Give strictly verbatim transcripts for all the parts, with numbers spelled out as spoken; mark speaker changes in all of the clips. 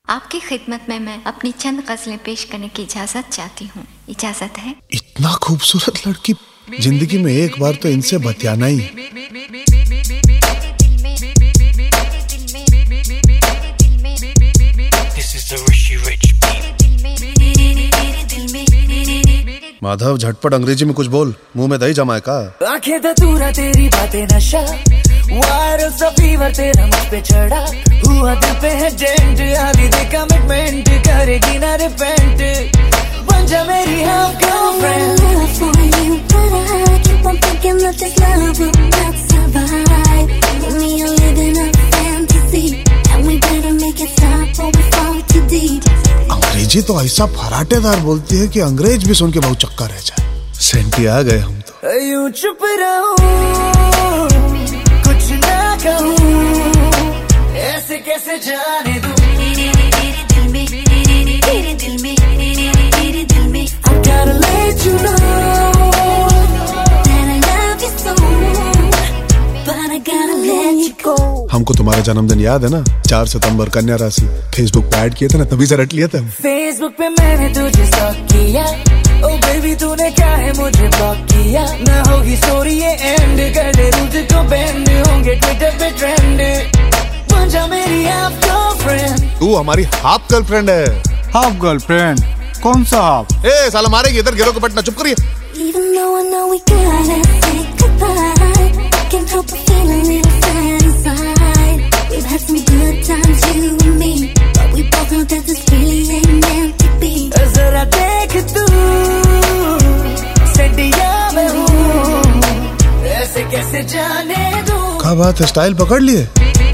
Speaker 1: आपकी खिदमत में मैं अपनी चंद गजलें पेश करने की इजाजत चाहती हूँ। इजाजत है?
Speaker 2: इतना खूबसूरत लड़की, जिंदगी में एक बार तो इनसे बतियाना ही। माधव झटपट अंग्रेजी में कुछ बोल, मुंह में दही जमाए का।
Speaker 3: आंखें धतूरा तेरी बातें नशा, वायरल सा फीवर तेरा मुझ पे चढ़ा, हुआ दिल पे है डेंट, आधी दे कमिटमेंट, करेगी ना रिपेंट, बन जा मेरी हाफ गर्लफ्रेंड।
Speaker 2: अंग्रेजी तो ऐसा फराटेदार बोलती है कि अंग्रेज भी सुन के बहुत चक्का रह जाए। सेंटी आ गए हम तो।
Speaker 3: यूं चुप रहूं, कुछ ना कहूं, ऐसे कैसे जाने दूं तेरे दिल में, तेरे दिल में, तेरे दिल में। I gotta let you know that I love you so, but I gotta let you go।
Speaker 2: हमको तुम्हारा जन्मदिन याद है ना? चार सितंबर, कन्या राशि। फेसबुक पे ऐड किए थे ना, तभी से रट लिए थे हम।
Speaker 3: फेसबुक पे मैंने तुझे स्टॉक किया, ओ बेबी तूने क्या है मुझे ब्लॉक किया, ना होगी स्टोरी ये एंड, कर दे तुझको बैंड, होंगे ट्विटर पे ट्रेंड, बन जा मेरी हाफ गर्लफ्रेंड।
Speaker 2: तू हमारी हाफ गर्लफ्रेंड है।
Speaker 4: Half girlfriend? कौन सा हाफ?
Speaker 2: ए साला मारेगी, इधर गिरो को पटना, चुप करिए।
Speaker 5: Even though I know we gotta say goodbye, I can't help but feel a little sad inside. We've had some good times, you and me, but we both know that this really ain't meant to be.
Speaker 3: जरा देख तू सैडिया में हूँ, ऐसे कैसे जाने दूं।
Speaker 2: क्या बात है, स्टाइल पकड़ लिए?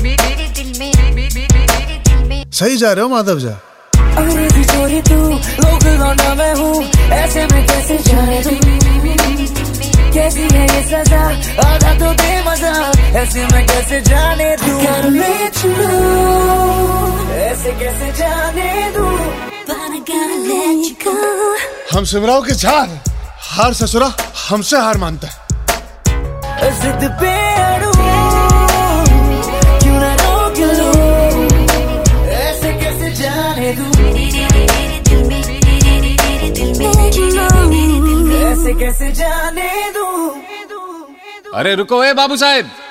Speaker 2: सही जा रहे हो माधव जा।
Speaker 3: अंग्रेजी छोरी तू, लोकल लौंडा मैं हूँ, ऐसे में कैसे जाने दूं, कैसी है ये सजा, आधा तो दे मजा, ऐसे में कैसे जाने दूं। I gotta let you know, ऐसे कैसे जाने दूं,
Speaker 5: But I gotta let you go।
Speaker 2: हम सिमराओ के चार, हार ससुरा हमसे हार मानता है।
Speaker 3: जिद पे अड़ूं, क्यों ना रोक लो, ऐसे कैसे जाने दूं, ऐसे कैसे जाने दूं।
Speaker 6: अरे रुको ए बाबू साहब,